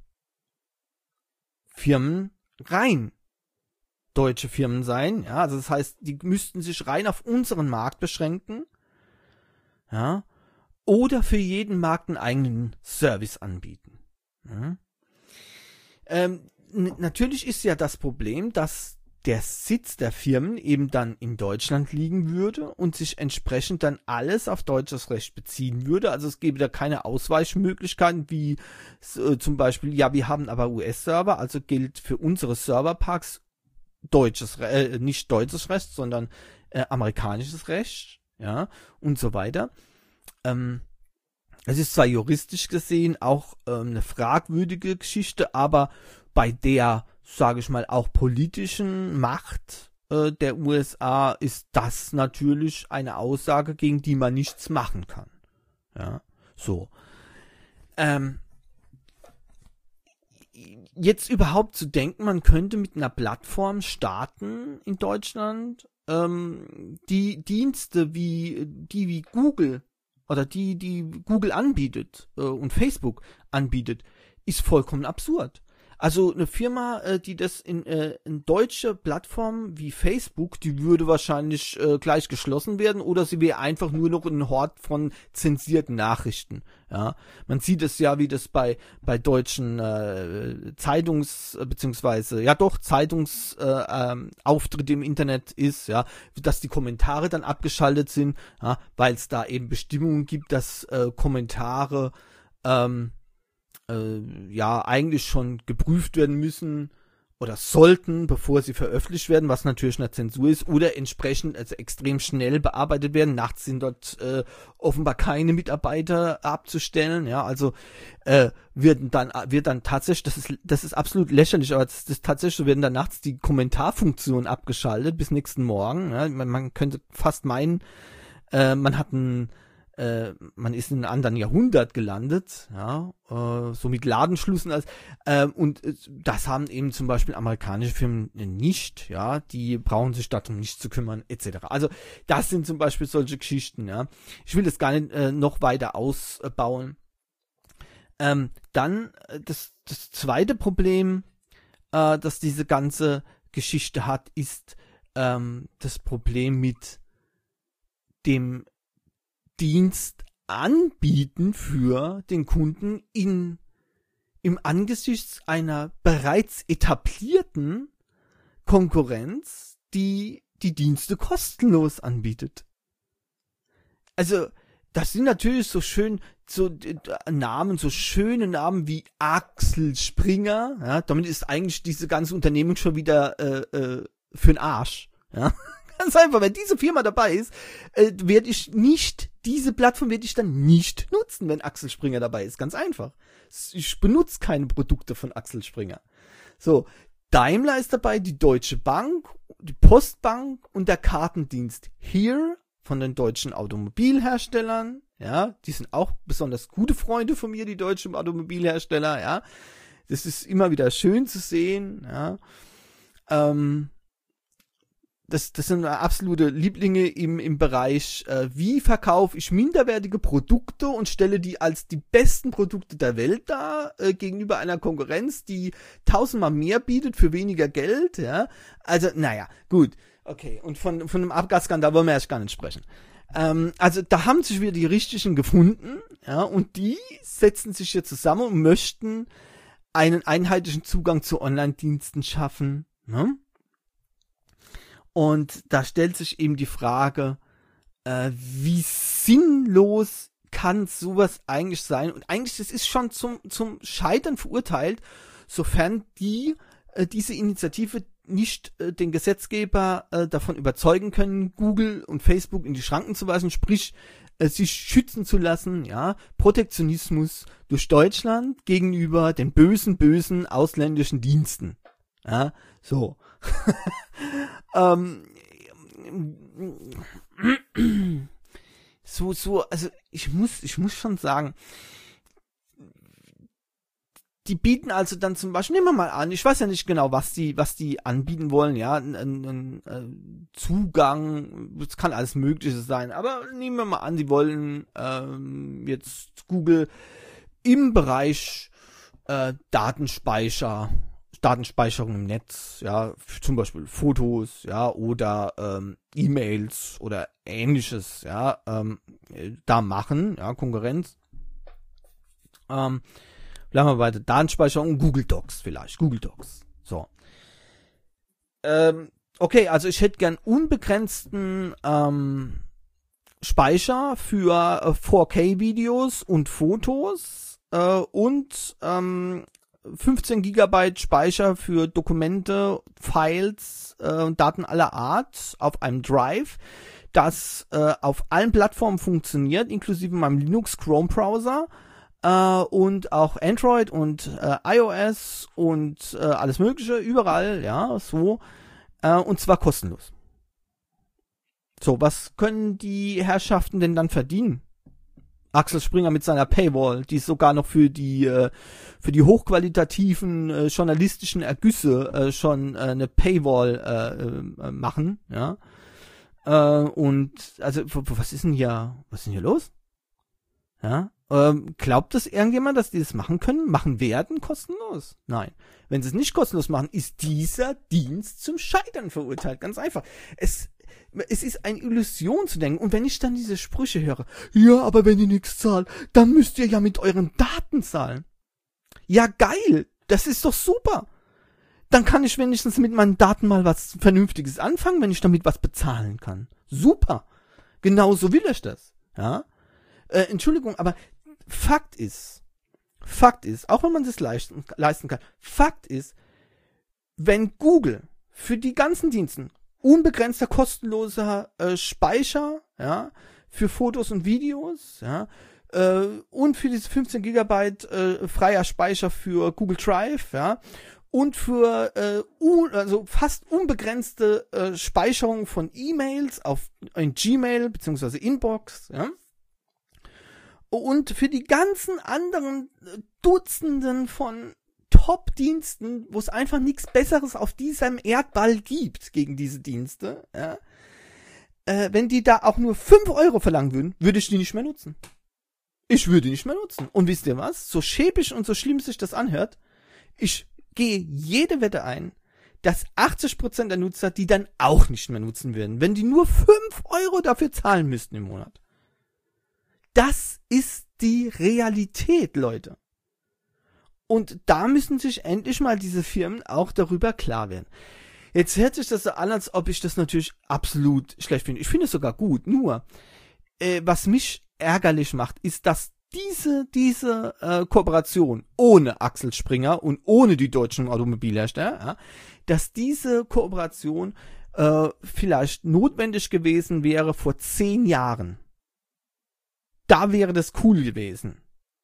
Firmen rein deutsche Firmen sein, ja, also das heißt, die müssten sich rein auf unseren Markt beschränken, ja, oder für jeden Markt einen eigenen Service anbieten. Ja. Ähm, n- natürlich ist ja das Problem, dass der Sitz der Firmen eben dann in Deutschland liegen würde und sich entsprechend dann alles auf deutsches Recht beziehen würde. Also es gäbe da keine Ausweichmöglichkeiten wie äh, zum Beispiel, ja, wir haben aber U S-Server, also gilt für unsere Serverparks deutsches, äh, nicht deutsches Recht, sondern äh, amerikanisches Recht, ja, und so weiter. Ähm, es ist zwar juristisch gesehen auch ähm, eine fragwürdige Geschichte, aber bei der, sage ich mal, auch politischen Macht äh, der U S A ist das natürlich eine Aussage, gegen die man nichts machen kann. Ja, so. Ähm, jetzt überhaupt zu denken, man könnte mit einer Plattform starten in Deutschland, ähm, die Dienste wie die wie Google oder die die Google anbietet äh, und Facebook anbietet, ist vollkommen absurd. Also eine Firma, äh, die das in, äh, in deutsche Plattformen wie Facebook, die würde wahrscheinlich äh, gleich geschlossen werden oder sie wäre einfach nur noch ein Hort von zensierten Nachrichten. Ja, man sieht es ja, wie das bei bei deutschen äh, Zeitungs beziehungsweise ja doch Zeitungsauftritte äh, ähm, im Internet ist, ja, dass die Kommentare dann abgeschaltet sind, ja, weil es da eben Bestimmungen gibt, dass äh, Kommentare ähm, ja eigentlich schon geprüft werden müssen oder sollten, bevor sie veröffentlicht werden, was natürlich eine Zensur ist, oder entsprechend also extrem schnell bearbeitet werden. Nachts sind dort äh, offenbar keine Mitarbeiter abzustellen, ja, also äh, werden dann wird dann tatsächlich, das ist das ist absolut lächerlich, aber das, das tatsächlich so, werden dann nachts die Kommentarfunktion abgeschaltet bis nächsten Morgen. Ja, man, man könnte fast meinen, äh, man hat ein man ist in einem anderen Jahrhundert gelandet, ja, äh, so mit Ladenschlüssen als, äh, und äh, das haben eben zum Beispiel amerikanische Firmen nicht, ja, die brauchen sich darum nicht zu kümmern, et cetera. Also das sind zum Beispiel solche Geschichten, ja. Ich will das gar nicht äh, noch weiter ausbauen. Ähm, dann äh, das, das zweite Problem, äh, das diese ganze Geschichte hat, ist ähm, das Problem mit dem Dienst anbieten für den Kunden in, im Angesichts einer bereits etablierten Konkurrenz, die die Dienste kostenlos anbietet. Also, das sind natürlich so schön, so Namen, so schöne Namen wie Axel Springer, ja, damit ist eigentlich diese ganze Unternehmung schon wieder äh, äh, für den Arsch, ja. Ganz einfach, wenn diese Firma dabei ist, äh, werde ich nicht, diese Plattform werde ich dann nicht nutzen, wenn Axel Springer dabei ist. Ganz einfach. Ich benutze keine Produkte von Axel Springer. So, Daimler ist dabei, die Deutsche Bank, die Postbank und der Kartendienst Here von den deutschen Automobilherstellern. Ja, die sind auch besonders gute Freunde von mir, die deutschen Automobilhersteller. Ja, das ist immer wieder schön zu sehen. Ja, ähm, Das, das sind absolute Lieblinge im, im Bereich, äh, wie verkaufe ich minderwertige Produkte und stelle die als die besten Produkte der Welt dar, äh, gegenüber einer Konkurrenz, die tausendmal mehr bietet für weniger Geld, ja. Also, naja, gut. Okay, und von, von einem Abgasskandal wollen wir erst gar nicht sprechen. Ähm, also, da haben sich wieder die Richtigen gefunden, ja, und die setzen sich hier zusammen und möchten einen einheitlichen Zugang zu Online-Diensten schaffen, ne? Und da stellt sich eben die Frage, äh, wie sinnlos kann sowas eigentlich sein? Und eigentlich, das ist schon zum, zum Scheitern verurteilt, sofern die äh, diese Initiative nicht äh, den Gesetzgeber äh, davon überzeugen können, Google und Facebook in die Schranken zu weisen, sprich, äh, sich schützen zu lassen, ja, Protektionismus durch Deutschland gegenüber den bösen, bösen ausländischen Diensten. Ja, so. ähm, so, so, also ich muss, ich muss schon sagen, die bieten also dann zum Beispiel, nehmen wir mal an, ich weiß ja nicht genau, was die, was die anbieten wollen, ja, ein, ein, ein Zugang, das kann alles Mögliche sein, aber nehmen wir mal an, die wollen ähm, jetzt Google im Bereich äh, Datenspeicher, Datenspeicherung im Netz, ja, zum Beispiel Fotos, ja, oder ähm, E-Mails oder ähnliches, ja, ähm, da machen, ja, Konkurrenz. Ähm, bleiben wir bei der Datenspeicherung, Google Docs vielleicht, Google Docs, so. Ähm, okay, also ich hätte gern unbegrenzten ähm, Speicher für äh, vier K-Videos und Fotos äh, und ähm, fünfzehn Gigabyte Speicher für Dokumente, Files äh, und Daten aller Art auf einem Drive, das äh, auf allen Plattformen funktioniert, inklusive meinem Linux Chrome Browser äh, und auch Android und äh, iOS und äh, alles Mögliche, überall, ja, so, äh, und zwar kostenlos. So, was können die Herrschaften denn dann verdienen? Axel Springer mit seiner Paywall, die sogar noch für die äh, für die hochqualitativen äh, journalistischen Ergüsse äh, schon äh, eine Paywall äh, äh, machen, ja. Äh, und also was ist denn hier, was ist denn hier los? Ja, ähm, glaubt das irgendjemand, dass die das machen können, machen werden, kostenlos? Nein. Wenn sie es nicht kostenlos machen, ist dieser Dienst zum Scheitern verurteilt. Ganz einfach. Es Es ist eine Illusion zu denken. Und wenn ich dann diese Sprüche höre, ja, aber wenn ihr nichts zahlt, dann müsst ihr ja mit euren Daten zahlen. Ja, geil. Das ist doch super. Dann kann ich wenigstens mit meinen Daten mal was Vernünftiges anfangen, wenn ich damit was bezahlen kann. Super. Genauso will ich das. Ja. Äh, Entschuldigung, aber Fakt ist, Fakt ist, auch wenn man das leisten, leisten kann, Fakt ist, wenn Google für die ganzen Diensten unbegrenzter kostenloser äh, Speicher, ja, für Fotos und Videos, ja, äh, und für diese fünfzehn Gigabyte äh, freier Speicher für Google Drive, ja, und für äh, un, also fast unbegrenzte äh, Speicherung von E-Mails auf ein Gmail beziehungsweise Inbox, ja, und für die ganzen anderen äh, Dutzenden von Top-Diensten, wo es einfach nichts Besseres auf diesem Erdball gibt gegen diese Dienste, ja, äh, wenn die da auch nur fünf Euro verlangen würden, würde ich die nicht mehr nutzen. Ich würde die nicht mehr nutzen. Und wisst ihr was? So schäbig und so schlimm sich das anhört, ich gehe jede Wette ein, dass achtzig Prozent der Nutzer die dann auch nicht mehr nutzen würden, wenn die nur fünf Euro dafür zahlen müssten im Monat. Das ist die Realität, Leute. Und da müssen sich endlich mal diese Firmen auch darüber klar werden. Jetzt hört sich das so an, als ob ich das natürlich absolut schlecht finde. Ich finde es sogar gut. Nur, äh, was mich ärgerlich macht, ist, dass diese diese äh, Kooperation ohne Axel Springer und ohne die deutschen Automobilhersteller, ja, dass diese Kooperation äh, vielleicht notwendig gewesen wäre vor zehn Jahren. Da wäre das cool gewesen.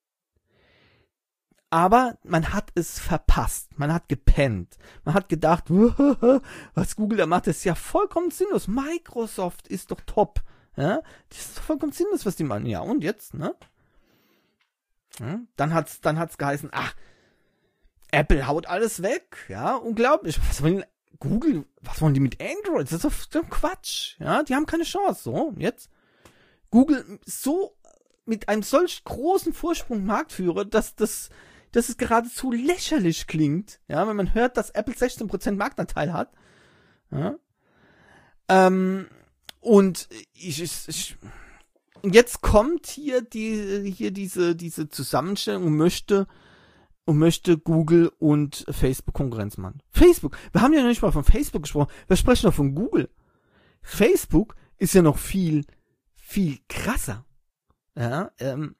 Aber man hat es verpasst. Man hat gepennt. Man hat gedacht, was Google da macht, ist ja vollkommen sinnlos. Microsoft ist doch top. Ja? Das ist doch vollkommen sinnlos, was die machen. Ja, und jetzt, ne? Ja? Dann hat's, dann hat's geheißen, ach, Apple haut alles weg. Ja, unglaublich. Was wollen Google, was wollen die mit Android? Das ist doch Quatsch. Ja, die haben keine Chance. So, jetzt. Google so mit einem solch großen Vorsprung Marktführer, dass das, dass es geradezu lächerlich klingt, ja, wenn man hört, dass Apple sechzehn Prozent Marktanteil hat, ja, ähm, und ich, ich, ich jetzt kommt hier die, hier diese, diese Zusammenstellung und möchte, und möchte Google und Facebook Konkurrenz machen. Facebook, wir haben ja noch nicht mal von Facebook gesprochen, wir sprechen noch von Google. Facebook ist ja noch viel, viel krasser. Ja, ähm,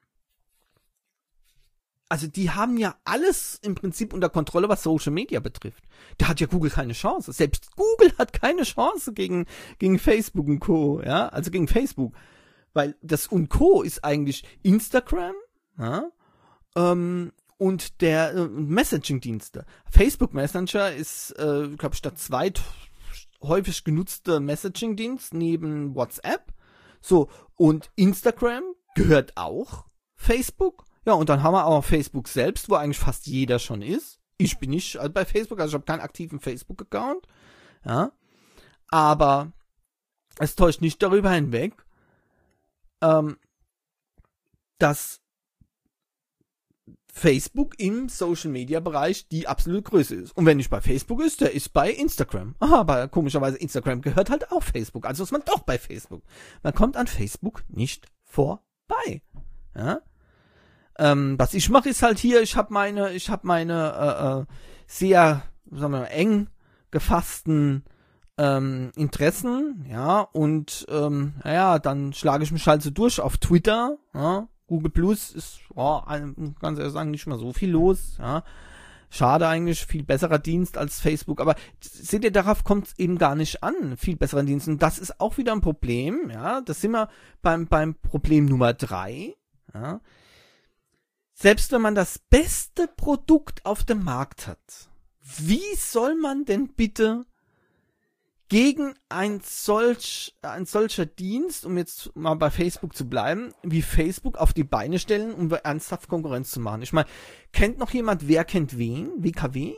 also die haben ja alles im Prinzip unter Kontrolle, was Social Media betrifft. Da hat ja Google keine Chance. Selbst Google hat keine Chance gegen, gegen Facebook und Co., ja, also gegen Facebook. Weil das und Co. ist eigentlich Instagram, ja, ähm, und der äh, Messaging-Dienste. Facebook Messenger ist, äh, glaube ich, der zweit häufig genutzte Messaging-Dienst neben WhatsApp. So, und Instagram gehört auch Facebook. Ja, und dann haben wir auch Facebook selbst, wo eigentlich fast jeder schon ist. Ich bin nicht bei Facebook, also ich habe keinen aktiven Facebook-Account. Ja, aber es täuscht nicht darüber hinweg, ähm, dass Facebook im Social-Media-Bereich die absolute Größe ist. Und wenn nicht bei Facebook ist, der ist bei Instagram. Aha, aber komischerweise Instagram gehört halt auch Facebook. Also ist man doch bei Facebook. Man kommt an Facebook nicht vorbei. Ja? Ähm, was ich mache, ist halt hier, ich habe meine, ich habe meine äh, äh, sehr, sagen wir mal, eng gefassten ähm, Interessen, ja, und ähm, naja, dann schlage ich mich halt so durch auf Twitter, ja. Google Plus ist, oh, ganz ehrlich sagen, nicht mehr so viel los, ja. Schade eigentlich, viel besserer Dienst als Facebook, aber seht ihr, darauf kommt es eben gar nicht an, viel besseren Dienst. Und das ist auch wieder ein Problem, ja. Das sind wir beim, beim Problem Nummer drei, ja. Selbst wenn man das beste Produkt auf dem Markt hat, wie soll man denn bitte gegen ein solch, ein solcher Dienst, um jetzt mal bei Facebook zu bleiben, wie Facebook auf die Beine stellen, um ernsthaft Konkurrenz zu machen. Ich meine, kennt noch jemand, wer kennt wen? W K W?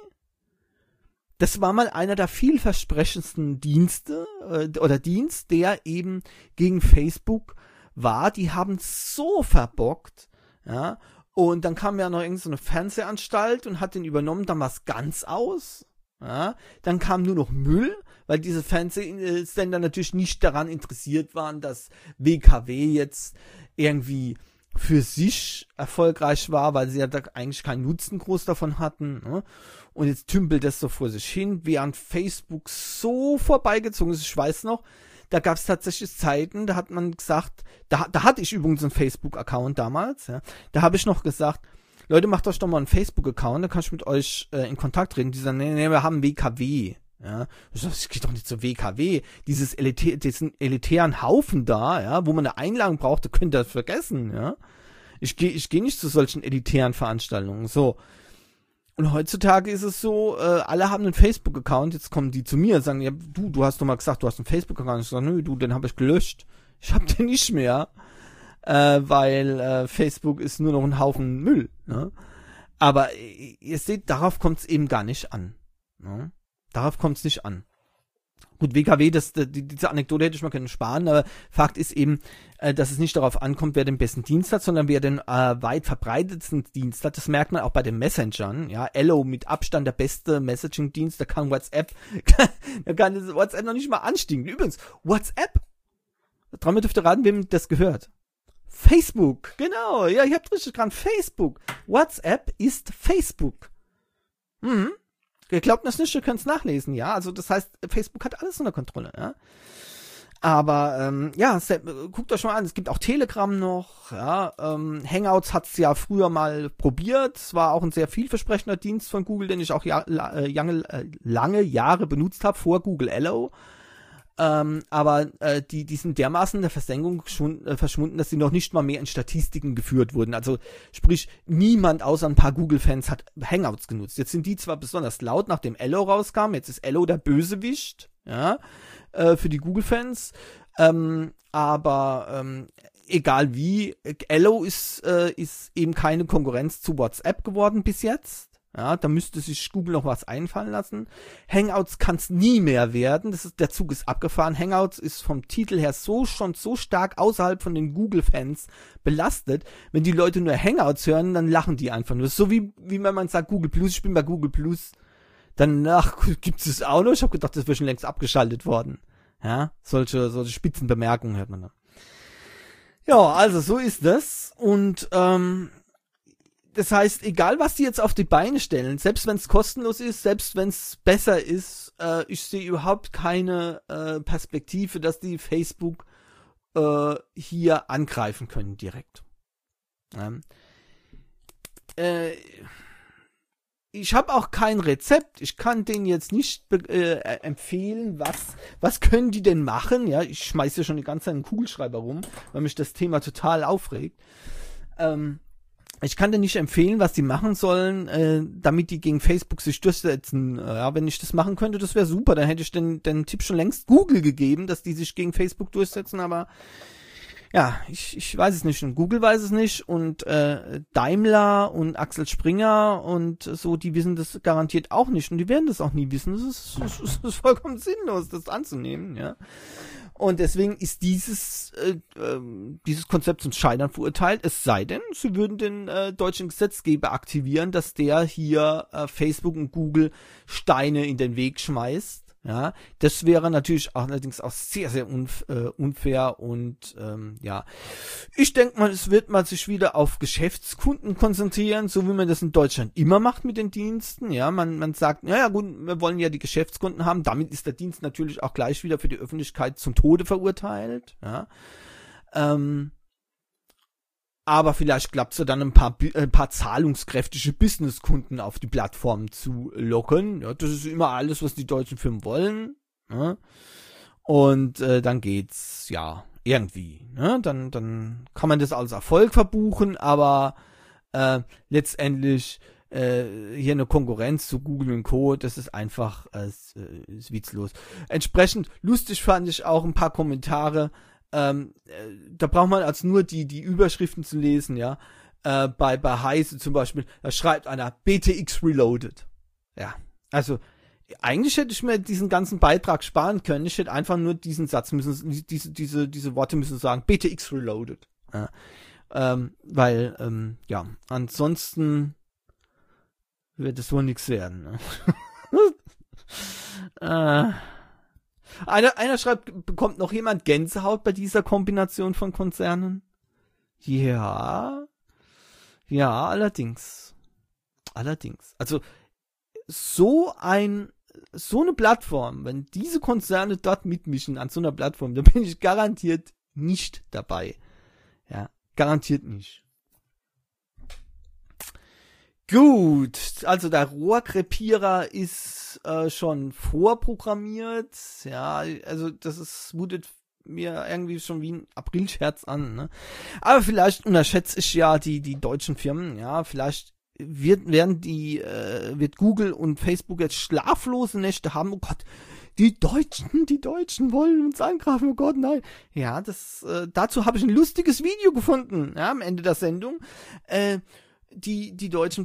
Das war mal einer der vielversprechendsten Dienste äh, oder Dienst, der eben gegen Facebook war. Die haben so verbockt, ja. Und dann kam ja noch irgendeine so Fernsehanstalt und hat den übernommen, dann war es ganz aus. Ja. Dann kam nur noch Müll, weil diese Fernsehsender natürlich nicht daran interessiert waren, dass W K W jetzt irgendwie für sich erfolgreich war, weil sie ja da eigentlich keinen Nutzen groß davon hatten. Ne? Und jetzt tümpelt das so vor sich hin, während Facebook so vorbeigezogen ist. Ich weiß noch, da gab es tatsächlich Zeiten, da hat man gesagt, da, da hatte ich übrigens einen Facebook-Account damals, ja, da habe ich noch gesagt, Leute, macht euch doch mal einen Facebook-Account, da kann ich mit euch äh, in Kontakt treten. Die sagen, nee, nee, wir haben W K W. Ja, ich sag, ich geh doch nicht zur W K W. Dieses elitär, diesen elitären Haufen da, ja, wo man eine Einladung braucht, da könnt ihr das vergessen, ja. Ich gehe ich geh nicht zu solchen elitären Veranstaltungen, so. Und heutzutage ist es so, äh, alle haben einen Facebook-Account, jetzt kommen die zu mir und sagen, ja, du, du hast doch mal gesagt, du hast einen Facebook-Account. Ich sage, nö, du, den habe ich gelöscht. Ich hab den nicht mehr, äh, weil äh, Facebook ist nur noch ein Haufen Müll. Ne? Aber äh, ihr seht, darauf kommt es eben gar nicht an. Ne? Darauf kommt es nicht an. Gut, W K W, das, die, diese Anekdote hätte ich mal können sparen, aber Fakt ist eben, äh, dass es nicht darauf ankommt, wer den besten Dienst hat, sondern wer den äh, weit verbreitetsten Dienst hat. Das merkt man auch bei den Messengern. Ja, Ello mit Abstand der beste Messaging-Dienst, da kann WhatsApp, da kann das WhatsApp noch nicht mal anstiegen. Übrigens, WhatsApp, dreimal dürft ihr raten, wem das gehört. Facebook, genau, ja, ihr habt richtig dran, Facebook. WhatsApp ist Facebook. Mhm. Ihr glaubt das nicht, ihr könnt es nachlesen, ja. Also das heißt, Facebook hat alles unter Kontrolle, ja. Aber ähm, ja, guckt euch mal an, es gibt auch Telegram noch, ja. Ähm, Hangouts hat's ja früher mal probiert. Es war auch ein sehr vielversprechender Dienst von Google, den ich auch ja, äh, lange, äh, lange Jahre benutzt habe, vor Google Allo. Ähm, aber äh, die, die sind dermaßen in der Versenkung schon, äh, verschwunden, dass sie noch nicht mal mehr in Statistiken geführt wurden. Also sprich, niemand außer ein paar Google-Fans hat Hangouts genutzt. Jetzt sind die zwar besonders laut, nachdem Allo rauskam, jetzt ist Allo der Bösewicht, ja, äh, für die Google-Fans, ähm, aber ähm, egal wie, Allo ist, äh, ist eben keine Konkurrenz zu WhatsApp geworden bis jetzt. Ja, da müsste sich Google noch was einfallen lassen. Hangouts kann es nie mehr werden. Das ist, der Zug ist abgefahren. Hangouts ist vom Titel her so schon so stark außerhalb von den Google-Fans belastet. Wenn die Leute nur Hangouts hören, dann lachen die einfach nur. So wie, wie wenn man sagt Google Plus, ich bin bei Google Plus. Danach gibt es auch noch. Ich habe gedacht, das wäre schon längst abgeschaltet worden. Ja, solche, solche Spitzenbemerkungen hört man da. Ja, also so ist das. Und, ähm, das heißt, egal was die jetzt auf die Beine stellen, selbst wenn es kostenlos ist, selbst wenn es besser ist, äh, ich sehe überhaupt keine äh, Perspektive, dass die Facebook äh, hier angreifen können direkt. Ähm, äh, ich habe auch kein Rezept. Ich kann denen jetzt nicht äh, empfehlen, was was können die denn machen. Ja, ich schmeiße schon die ganze Zeit einen Kugelschreiber rum, weil mich das Thema total aufregt. Ähm, Ich kann dir nicht empfehlen, was die machen sollen, äh, damit die gegen Facebook sich durchsetzen. Äh, ja, wenn ich das machen könnte, das wäre super. Dann hätte ich den, den Tipp schon längst Google gegeben, dass die sich gegen Facebook durchsetzen. Aber ja, ich, ich weiß es nicht. Und Google weiß es nicht. Und äh, Daimler und Axel Springer und so, die wissen das garantiert auch nicht. Und die werden das auch nie wissen. Das ist, das ist, das ist vollkommen sinnlos, das anzunehmen, ja. Und deswegen ist dieses äh, äh, dieses Konzept zum Scheitern verurteilt, es sei denn, sie würden den äh, deutschen Gesetzgeber aktivieren, dass der hier äh, Facebook und Google Steine in den Weg schmeißt. Ja, das wäre natürlich auch allerdings auch sehr, sehr unf- äh, unfair und ähm, ja, ich denke mal, es wird man sich wieder auf Geschäftskunden konzentrieren, so wie man das in Deutschland immer macht mit den Diensten. Ja, man man sagt, naja gut, wir wollen ja die Geschäftskunden haben, damit ist der Dienst natürlich auch gleich wieder für die Öffentlichkeit zum Tode verurteilt. Ja, ähm, aber vielleicht klappt es ja dann ein paar, ein paar zahlungskräftige Businesskunden auf die Plattform zu locken. Ja, das ist immer alles, was die deutschen Firmen wollen. Ja. Und äh, dann geht's ja irgendwie. Ja. Dann, dann kann man das als Erfolg verbuchen, aber äh, letztendlich äh, hier eine Konkurrenz zu Google und Co. Das ist einfach äh, ist, äh, ist witzlos. Entsprechend lustig fand ich auch ein paar Kommentare. Ähm, äh, da braucht man als nur die die Überschriften zu lesen, ja. Äh, bei bei Heise zum Beispiel, da schreibt einer B T X Reloaded. Ja, also eigentlich hätte ich mir diesen ganzen Beitrag sparen können. Ich hätte einfach nur diesen Satz müssen, diese diese diese Worte müssen sagen, B T X Reloaded. Ja. Ähm, weil ähm, ja, ansonsten wird es wohl nichts werden. Ne? äh, einer, einer schreibt, bekommt noch jemand Gänsehaut bei dieser Kombination von Konzernen? Ja. Ja, allerdings. Allerdings. Also, so ein, so eine Plattform, wenn diese Konzerne dort mitmischen an so einer Plattform, da bin ich garantiert nicht dabei. Ja, garantiert nicht. Gut, also der Rohrkrepierer ist äh, schon vorprogrammiert. Ja, also das ist, mutet mir irgendwie schon wie ein Aprilscherz an. Ne? Aber vielleicht unterschätze ich ja die die deutschen Firmen. Ja, vielleicht wird werden die äh, wird Google und Facebook jetzt schlaflose Nächte haben. Oh Gott, die Deutschen, die Deutschen wollen uns angreifen. Oh Gott, nein. Ja, das äh, dazu habe ich ein lustiges Video gefunden. Ja, am Ende der Sendung. Äh, die die Deutschen,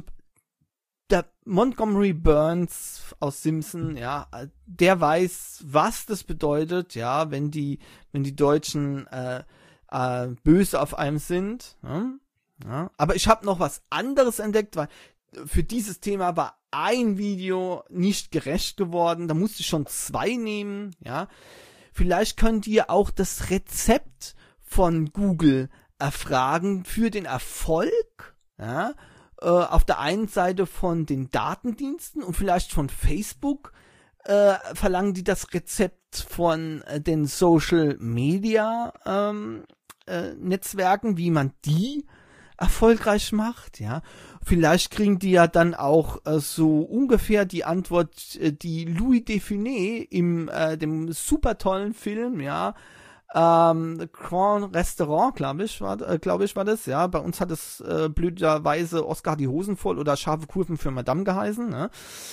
der Montgomery Burns aus Simpson, ja, der weiß, was das bedeutet, ja, wenn die wenn die Deutschen äh, äh, böse auf einem sind. Ja? Ja. Aber ich habe noch was anderes entdeckt, weil für dieses Thema war ein Video nicht gerecht geworden. Da musste ich schon zwei nehmen. Ja, vielleicht könnt ihr auch das Rezept von Google erfragen für den Erfolg. Ja, äh, auf der einen Seite von den Datendiensten und vielleicht von Facebook äh, verlangen die das Rezept von äh, den Social Media ähm, äh, Netzwerken, wie man die erfolgreich macht, ja. Vielleicht kriegen die ja dann auch äh, so ungefähr die Antwort, äh, die Louis Define im äh, dem super tollen Film, ja, ähm, The Grand Restaurant, glaube ich, war, äh, glaube ich, war das, ja. Bei uns hat es äh, blöderweise Oscar hat die Hosen voll oder scharfe Kurven für Madame geheißen, ne?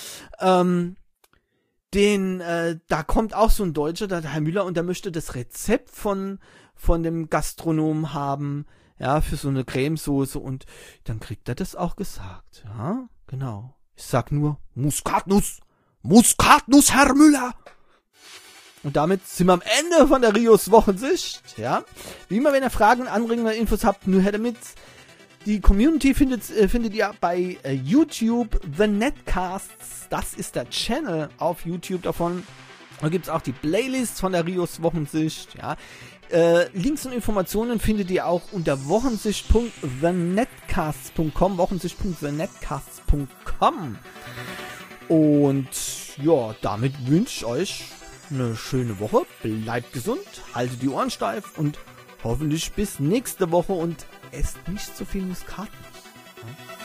Ähm, den, äh, da kommt auch so ein Deutscher, der Herr Müller, und der möchte das Rezept von von dem Gastronom haben, ja, für so eine Cremesoße, und dann kriegt er das auch gesagt, ja, genau. Ich sag nur Muskatnuss, Muskatnuss, Herr Müller. Und damit sind wir am Ende von der Rios Wochensicht, ja. Wie immer, wenn ihr Fragen, Anregungen oder Infos habt, nur her damit. Die Community findet, äh, findet ihr bei äh, YouTube, The Netcasts, das ist der Channel auf YouTube davon. Da gibt's auch die Playlists von der Rios Wochensicht, ja. Äh, Links und Informationen findet ihr auch unter wochensicht punkt the netcasts punkt com, wochensicht punkt the netcasts punkt com. Und ja, damit wünsche ich euch eine schöne Woche, bleibt gesund, haltet die Ohren steif und hoffentlich bis nächste Woche und esst nicht so viel Muskatnuss. Ja?